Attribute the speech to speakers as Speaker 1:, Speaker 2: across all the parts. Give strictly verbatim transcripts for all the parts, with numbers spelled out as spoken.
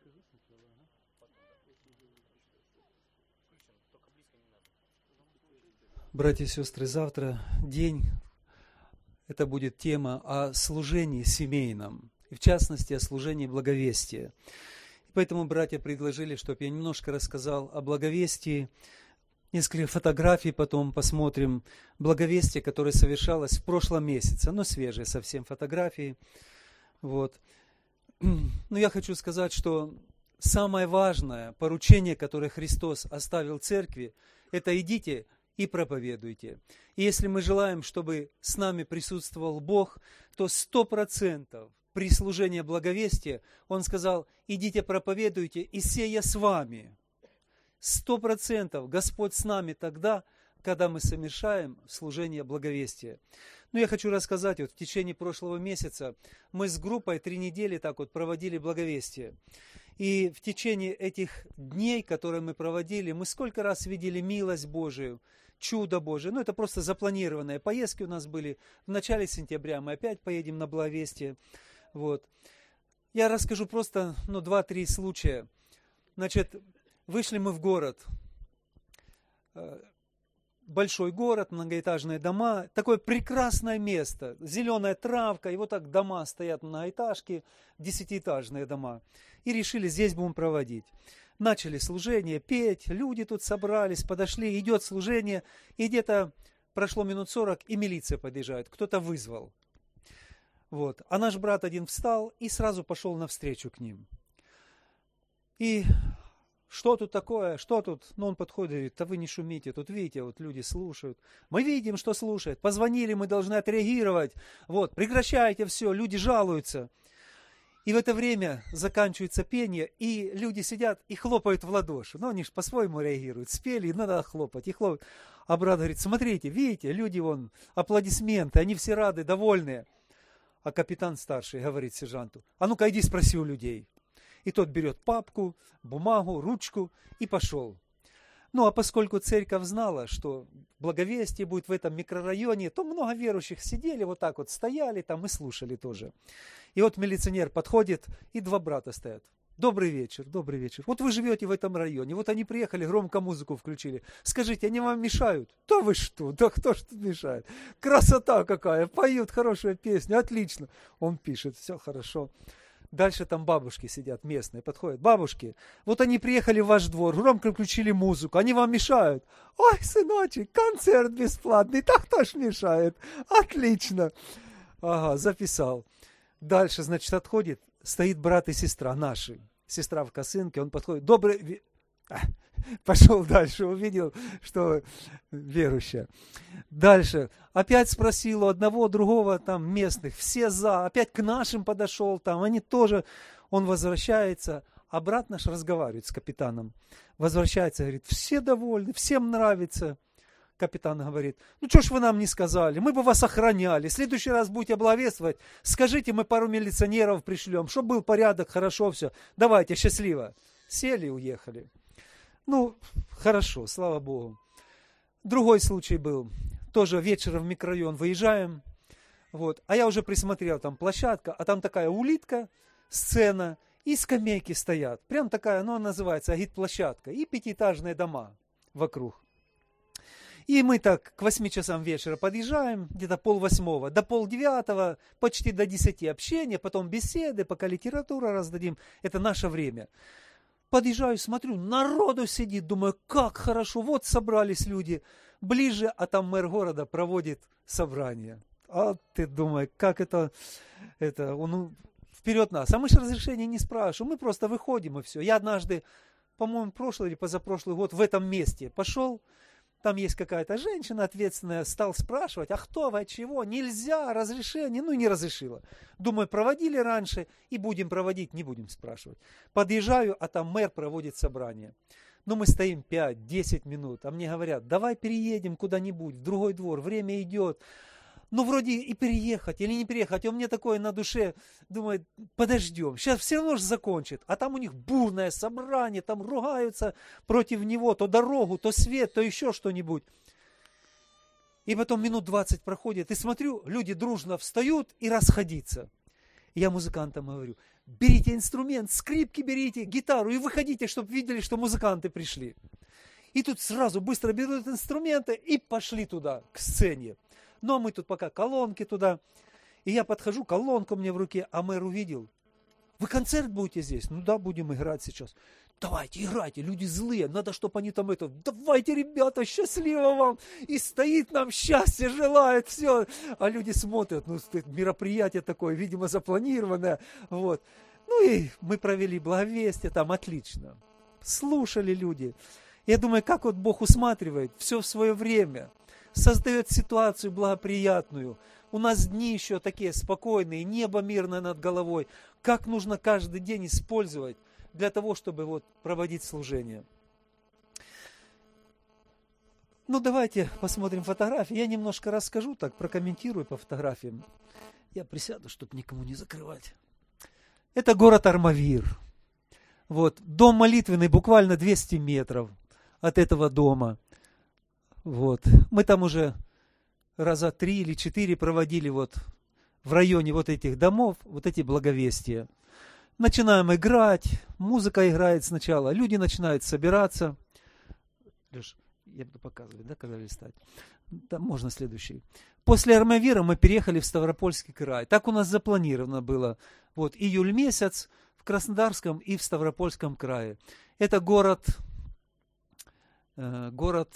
Speaker 1: Братья и сестры, завтра день, это будет тема о служении семейном, и в частности о служении благовестия. И поэтому братья предложили, чтобы я немножко рассказал о благовестии, несколько фотографий, потом посмотрим благовестие, которое совершалось в прошлом месяце, оно свежие совсем фотографии. Вот. Но я хочу сказать, что самое важное поручение, которое Христос оставил церкви, это идите и проповедуйте. И если мы желаем, чтобы с нами присутствовал Бог, то сто процентов при служении благовестия Он сказал: идите проповедуйте, и сея с вами. Сто процентов Господь с нами тогда, когда мы совершаем служение благовестия. Ну, я хочу рассказать, вот в течение прошлого месяца мы с группой три недели так вот проводили благовестие. И в течение этих дней, которые мы проводили, мы сколько раз видели милость Божию, чудо Божие. Ну, это просто запланированные поездки у нас были. В начале сентября мы опять поедем на благовестие. Вот. Я расскажу просто, ну, два-три случая. Значит, вышли мы в город. Большой город, многоэтажные дома. Такое прекрасное место. Зеленая травка. И вот так дома стоят, многоэтажки, десятиэтажные дома. И решили, здесь будем проводить. Начали служение, петь, люди тут собрались, подошли, идет служение, и где-то прошло минут сорок, и милиция подъезжает, кто-то вызвал. Вот. А наш брат один встал и сразу пошел навстречу к ним. И что тут такое, что тут? Ну, он подходит и говорит: да вы не шумите, тут видите, вот люди слушают. Мы видим, что слушают, позвонили, мы должны отреагировать. Вот, прекращайте все, люди жалуются. И в это время заканчивается пение, и люди сидят и хлопают в ладоши. Ну, они же по-своему реагируют. Спели, и надо хлопать, и хлопать. А брат говорит: смотрите, видите, люди, вон, аплодисменты, они все рады, довольные. А капитан старший говорит сержанту: а ну-ка, иди спроси у людей. И тот берет папку, бумагу, ручку и пошел. Ну, а поскольку церковь знала, что благовестие будет в этом микрорайоне, то много верующих сидели, вот так вот стояли там и слушали тоже. И вот милиционер подходит, и два брата стоят. Добрый вечер, добрый вечер. Вот вы живете в этом районе, вот они приехали, громко музыку включили. Скажите, они вам мешают? Да вы что, да кто ж тут мешает? Красота какая, поют хорошую песню, отлично. Он пишет, все хорошо. Дальше там бабушки сидят местные, подходят. Бабушки, вот они приехали в ваш двор, громко включили музыку, они вам мешают? Ой, сыночек, концерт бесплатный, так кто ж мешает? Отлично. Ага, записал. Дальше, значит, отходит, стоит брат и сестра наши. Сестра в косынке, он подходит. Добрый... Пошел дальше, увидел, что верующая. Дальше. Опять спросил у одного, другого там местных, все за. Опять к нашим подошел, там они тоже. Он возвращается, а брат наш разговаривает с капитаном. Возвращается, говорит: все довольны, всем нравится. Капитан говорит: ну что ж вы нам не сказали, мы бы вас охраняли. В следующий раз будете благовествовать, скажите, мы пару милиционеров пришлем, чтобы был порядок, хорошо все. Давайте, счастливо. Сели и уехали. Ну, хорошо, слава Богу. Другой случай был. Тоже вечером в микрорайон выезжаем. Вот. А я уже присмотрел, там площадка, а там такая улитка, сцена, и скамейки стоят. Прям такая, ну, она называется агит-площадка. И пятиэтажные дома вокруг. И мы так к восьми часам вечера подъезжаем, где-то полвосьмого, до полдевятого, почти до десяти общения, потом беседы, пока литературу раздадим. Это наше время. Подъезжаю, смотрю, народу сидит, думаю, как хорошо, вот собрались люди ближе, а там мэр города проводит собрание. А ты думаешь, как это, это он вперед нас. А мы же разрешения не спрашиваем, мы просто выходим и все. Я однажды, по-моему, прошлый или позапрошлый год в этом месте пошел, там есть какая-то женщина ответственная, стал спрашивать, а кто вы, от чего, нельзя, разрешение, ну не разрешила. Думаю, проводили раньше и будем проводить, не будем спрашивать. Подъезжаю, а там мэр проводит собрание. Ну мы стоим пять-десять минут, а мне говорят, давай переедем куда-нибудь, в другой двор, время идет. Ну, вроде и переехать, или не переехать. А у меня такое на душе, думаю, подождем, сейчас все равно же закончит. А там у них бурное собрание, там ругаются против него, то дорогу, то свет, то еще что-нибудь. И потом минут двадцать проходит, и смотрю, люди дружно встают и расходиться. Я музыкантам говорю, берите инструмент, скрипки берите, гитару и выходите, чтобы видели, что музыканты пришли. И тут сразу быстро берут инструменты и пошли туда, к сцене. Ну, а мы тут пока колонки туда. И я подхожу, колонку мне в руке, а мэр увидел. Вы концерт будете здесь? Ну да, будем играть сейчас. Давайте, играйте, люди злые, надо, чтобы они там это... Давайте, ребята, счастливо вам! И стоит нам счастье, желает, все. А люди смотрят, ну, мероприятие такое, видимо, запланированное. Вот. Ну и мы провели благовестие, там отлично. Слушали люди. Я думаю, как вот Бог усматривает все в свое время. Создает ситуацию благоприятную. У нас дни еще такие спокойные, небо мирное над головой. Как нужно каждый день использовать для того, чтобы вот проводить служение. Ну, давайте посмотрим фотографии. Я немножко расскажу, так прокомментирую по фотографиям. Я присяду, чтобы никому не закрывать. Это город Армавир. Вот, дом молитвенный буквально двести метров от этого дома. Вот. Мы там уже раза три или четыре проводили вот в районе вот этих домов, вот эти благовестия. Начинаем играть, музыка играет сначала, люди начинают собираться. Леш, я буду показывать, да, когда листать? Да, можно следующий. После Армавира мы переехали в Ставропольский край. Так у нас запланировано было. Вот, июль месяц в Краснодарском и в Ставропольском крае. Это город, э, город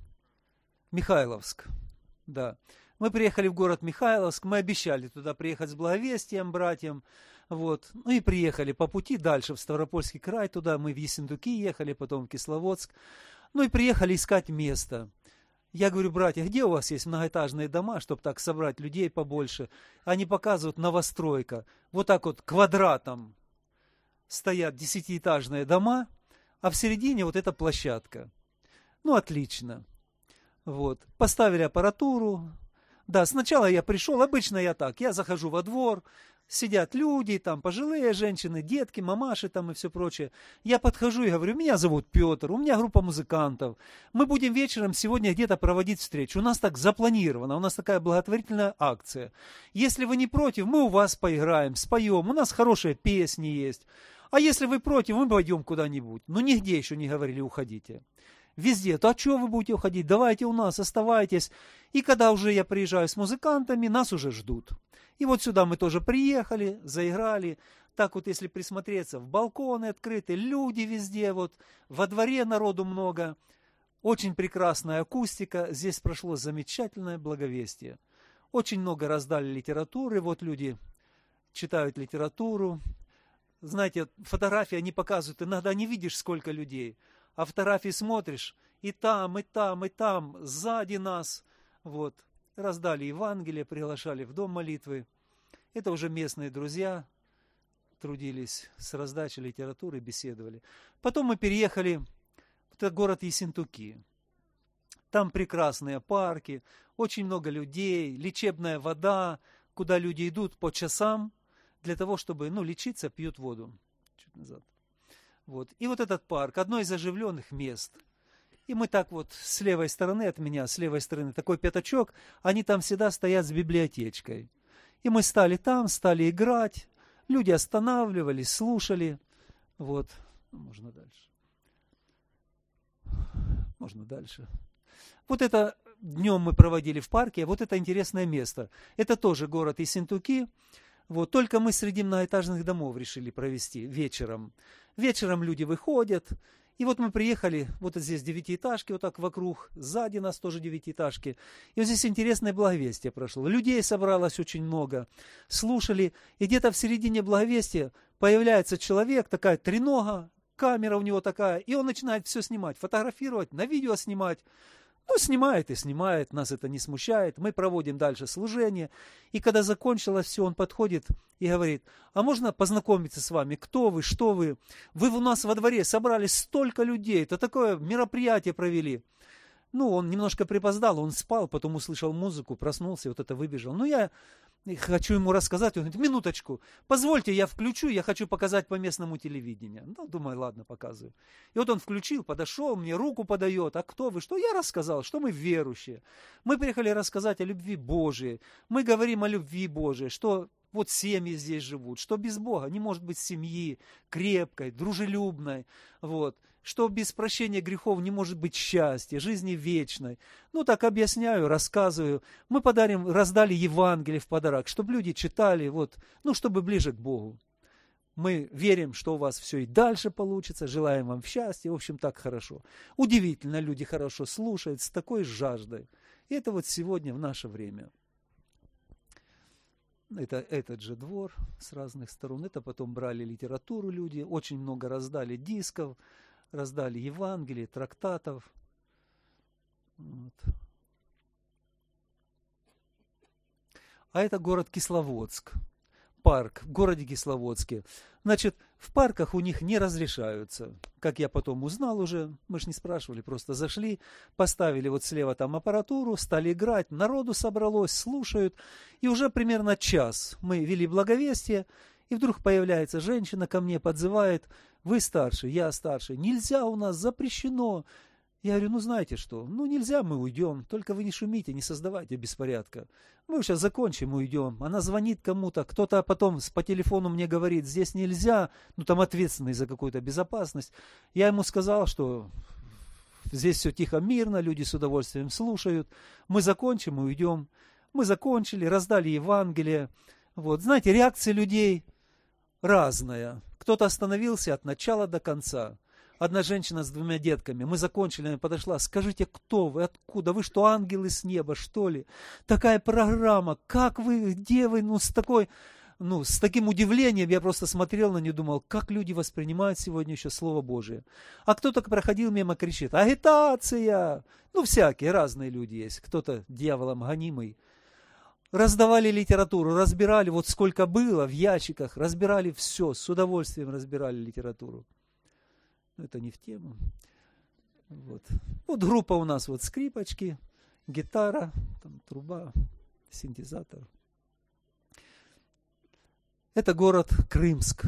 Speaker 1: Михайловск. Да. Мы приехали в город Михайловск, мы обещали туда приехать с благовестием братьям. Вот. Ну и приехали по пути дальше в Ставропольский край, туда мы в Ессентуки ехали, потом в Кисловодск. Ну и приехали искать место. Я говорю, братья, где у вас есть многоэтажные дома, чтобы так собрать людей побольше? Они показывают новостройка. Вот так вот квадратом стоят десятиэтажные дома, а в середине вот эта площадка. Ну, отлично. Вот. Поставили аппаратуру. Да, сначала я пришел, обычно я так, я захожу во двор, сидят люди, там пожилые женщины, детки, мамаши там и все прочее. Я подхожу и говорю, меня зовут Петр, у меня группа музыкантов. Мы будем вечером сегодня где-то проводить встречу. У нас так запланировано, у нас такая благотворительная акция. Если вы не против, мы у вас поиграем, споем, у нас хорошие песни есть. А если вы против, мы пойдем куда-нибудь. Ну, нигде еще не говорили, уходите. Везде, то а что вы будете уходить? Давайте у нас, оставайтесь. И когда уже я приезжаю с музыкантами, нас уже ждут. И вот сюда мы тоже приехали, заиграли. Так вот, если присмотреться, в балконы открыты, люди везде, вот во дворе народу много. Очень прекрасная акустика. Здесь прошло замечательное благовестие. Очень много раздали литературы. Вот люди читают литературу. Знаете, фотографии они показывают, иногда не видишь, сколько людей. А фотографии смотришь, и там, и там, и там, сзади нас. Вот. Раздали Евангелие, приглашали в дом молитвы. Это уже местные друзья трудились с раздачей литературы, беседовали. Потом мы переехали в этот город Ессентуки. Там прекрасные парки, очень много людей, лечебная вода, куда люди идут по часам для того, чтобы, ну, лечиться, пьют воду. Чуть назад. Вот. И вот этот парк, одно из оживленных мест. И мы так вот с левой стороны от меня, с левой стороны такой пятачок, они там всегда стоят с библиотечкой. И мы стали там, стали играть, люди останавливались, слушали. Вот. Можно дальше. Можно дальше. Вот это днем мы проводили в парке, вот это интересное место. Это тоже город Ессентуки. Вот, только мы среди многоэтажных домов решили провести вечером. Вечером люди выходят, и вот мы приехали, вот здесь девятиэтажки, вот так вокруг, сзади нас тоже девятиэтажки. И вот здесь интересное благовестие прошло. Людей собралось очень много, слушали, и где-то в середине благовестия появляется человек, такая тренога, камера у него такая, и он начинает все снимать, фотографировать, на видео снимать. Ну, снимает и снимает, нас это не смущает. Мы проводим дальше служение. И когда закончилось все, он подходит и говорит, а можно познакомиться с вами? Кто вы, что вы? Вы у нас во дворе собрались столько людей, это такое мероприятие провели. Ну, он немножко припоздал, он спал, потом услышал музыку, проснулся, вот это выбежал. Ну, я хочу ему рассказать, он говорит, минуточку, позвольте, я включу, я хочу показать по местному телевидению. Ну, думаю, ладно, показываю. И вот он включил, подошел, мне руку подает, а кто вы, что? Я рассказал, что мы верующие. Мы приехали рассказать о любви Божией, мы говорим о любви Божией, что Вот семьи здесь живут. Что без Бога не может быть семьи крепкой, дружелюбной. Вот. Что без прощения грехов не может быть счастья, жизни вечной. Ну, так объясняю, рассказываю. Мы подарим, раздали Евангелие в подарок, чтобы люди читали, вот, ну, чтобы ближе к Богу. Мы верим, что у вас все и дальше получится, желаем вам счастья, в общем, так хорошо. Удивительно, люди хорошо слушают, с такой жаждой. И это вот сегодня, в наше время. Это этот же двор с разных сторон. Это потом брали литературу люди, очень много раздали дисков, раздали Евангелий, трактатов. Вот. А это город Кисловодск. Парк в городе Кисловодске. Значит, в парках у них не разрешаются. Как я потом узнал уже, мы же не спрашивали, просто зашли, поставили вот слева там аппаратуру, стали играть, народу собралось, слушают. И уже примерно час мы вели благовестие, и вдруг появляется женщина, ко мне подзывает: вы старший, я старший, нельзя у нас, запрещено. Я говорю, ну знаете что, ну нельзя, мы уйдем, только вы не шумите, не создавайте беспорядка. Мы сейчас закончим, уйдем. Она звонит кому-то, кто-то потом по телефону мне говорит, здесь нельзя, ну там ответственный за какую-то безопасность. Я ему сказал, что здесь все тихо, мирно, люди с удовольствием слушают. Мы закончим и уйдем. Мы закончили, раздали Евангелие. Вот, знаете, реакция людей разная. Кто-то остановился от начала до конца. Одна женщина с двумя детками, мы закончили, она подошла, скажите, кто вы, откуда, вы что, ангелы с неба, что ли? Такая программа, как вы, где вы, ну, с такой, ну, с таким удивлением я просто смотрел на нее, думал, как люди воспринимают сегодня еще Слово Божие. А кто-то проходил мимо, кричит, агитация, ну, всякие, разные люди есть, кто-то дьяволом гонимый. Раздавали литературу, разбирали, вот сколько было в ящиках, разбирали все, с удовольствием разбирали литературу. Это не в тему. Вот. Вот группа у нас, вот скрипочки, гитара, там, труба, синтезатор. Это город Крымск.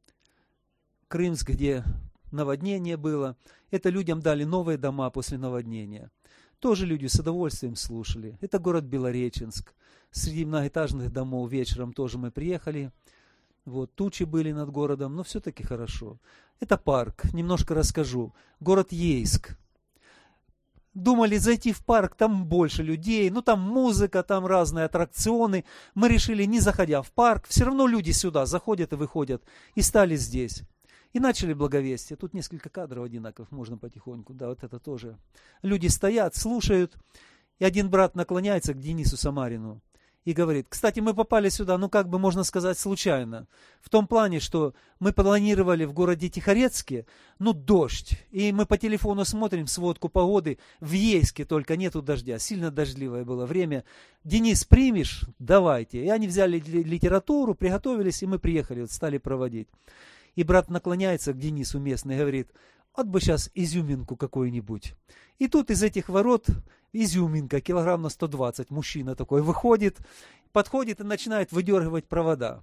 Speaker 1: Крымск, где наводнение было. Это людям дали новые дома после наводнения. Тоже люди с удовольствием слушали. Это город Белореченск. Среди многоэтажных домов вечером тоже мы приехали. Вот, тучи были над городом, но все-таки хорошо. Это парк, немножко расскажу. Город Ейск. Думали зайти в парк, там больше людей, ну там музыка, там разные аттракционы. Мы решили, не заходя в парк, все равно люди сюда заходят и выходят. И стали здесь. И начали благовестие. Тут несколько кадров одинаковых, можно потихоньку. Да, вот это тоже. Люди стоят, слушают. И один брат наклоняется к Денису Самарину и говорит, кстати, мы попали сюда, ну как бы можно сказать, случайно. В том плане, что мы планировали в городе Тихорецке, ну дождь. И мы по телефону смотрим сводку погоды, в Ейске только нету дождя. Сильно дождливое было время. Денис, примешь? Давайте. И они взяли литературу, приготовились, и мы приехали, вот стали проводить. И брат наклоняется к Денису местный и говорит, вот бы сейчас изюминку какую-нибудь. И тут из этих ворот изюминка, килограмм на сто двадцать, мужчина такой выходит, подходит и начинает выдергивать провода.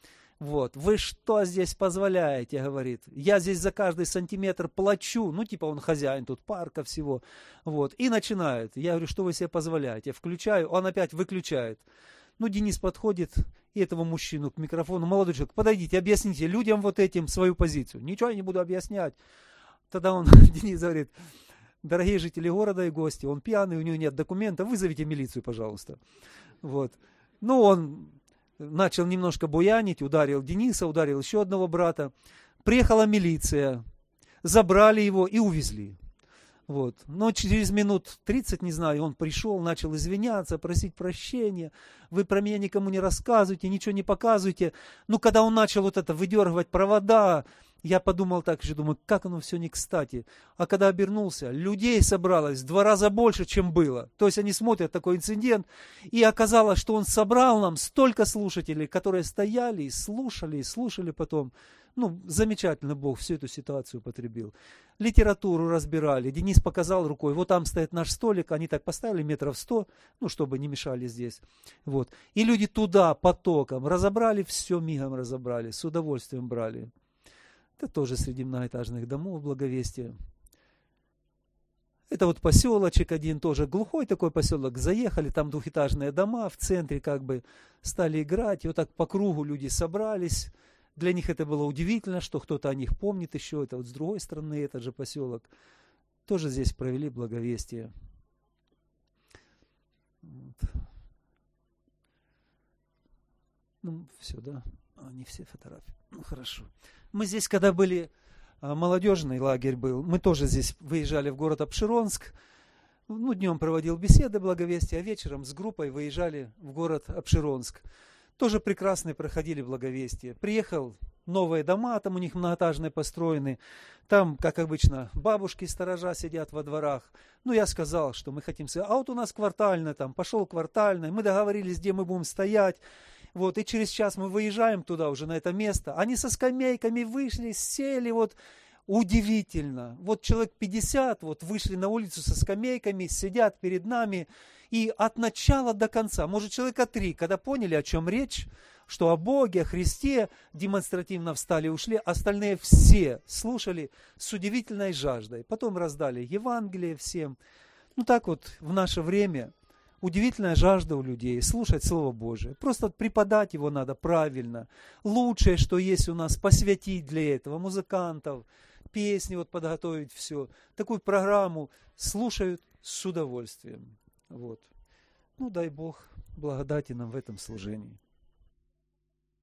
Speaker 1: Вот, вы что здесь позволяете, говорит, я здесь за каждый сантиметр плачу, ну типа он хозяин тут парка всего, вот, и начинает. Я говорю, что вы себе позволяете, включаю, он опять выключает. Ну, Денис подходит и этого мужчину к микрофону, молодой человек, подойдите, объясните людям вот этим свою позицию. Ничего я не буду объяснять. Тогда он, Денис говорит, дорогие жители города и гости, он пьяный, у него нет документов, вызовите милицию, пожалуйста. Вот. Ну, он начал немножко буянить, ударил Дениса, ударил еще одного брата. Приехала милиция, забрали его и увезли. Вот. Но через минут тридцать, не знаю, он пришел, начал извиняться, просить прощения. Вы про меня никому не рассказывайте, ничего не показывайте. Ну, когда он начал вот это выдергивать провода, я подумал так же, думаю, как оно все не кстати. А когда обернулся, людей собралось в два раза больше, чем было. То есть они смотрят такой инцидент, и оказалось, что он собрал нам столько слушателей, которые стояли и слушали, и слушали потом. Ну, замечательно Бог всю эту ситуацию употребил. Литературу разбирали. Денис показал рукой, вот там стоит наш столик, они так поставили метров сто, ну, чтобы не мешали здесь. Вот. И люди туда потоком разобрали, все мигом разобрали, с удовольствием брали. Это тоже среди многоэтажных домов благовестия. Это вот поселочек один, тоже глухой такой поселок. Заехали, там двухэтажные дома в центре, как бы стали играть. И вот так по кругу люди собрались. Для них это было удивительно, что кто-то о них помнит еще. Это вот с другой стороны этот же поселок. Тоже здесь провели благовестие. Вот. Ну, все, да? А, не все фотографии. Ну, хорошо. Мы здесь, когда были... Молодежный лагерь был. Мы тоже здесь выезжали в город Апшеронск. Ну, днем проводил беседы благовестия, а вечером с группой выезжали в город Апшеронск. Тоже прекрасные проходили благовестия. Приехал, новые дома, там у них многоэтажные построены. Там, как обычно, бабушки сторожа сидят во дворах. Ну, я сказал, что мы хотим... А вот у нас квартально там, пошел квартальный. Мы договорились, где мы будем стоять. Вот, и через час мы выезжаем туда уже, на это место. Они со скамейками вышли, сели, вот, удивительно. Вот человек пятьдесят, вот, вышли на улицу со скамейками, сидят перед нами. И от начала до конца, может, человека три, когда поняли, о чем речь, что о Боге, о Христе, демонстративно встали и ушли. Остальные все слушали с удивительной жаждой. Потом раздали Евангелие всем. Ну, так вот, в наше время... Удивительная жажда у людей слушать Слово Божие. Просто преподать его надо правильно. Лучшее, что есть у нас, посвятить для этого музыкантов, песни вот подготовить, все. Такую программу слушают с удовольствием. Вот. Ну, дай Бог благодати нам в этом служении.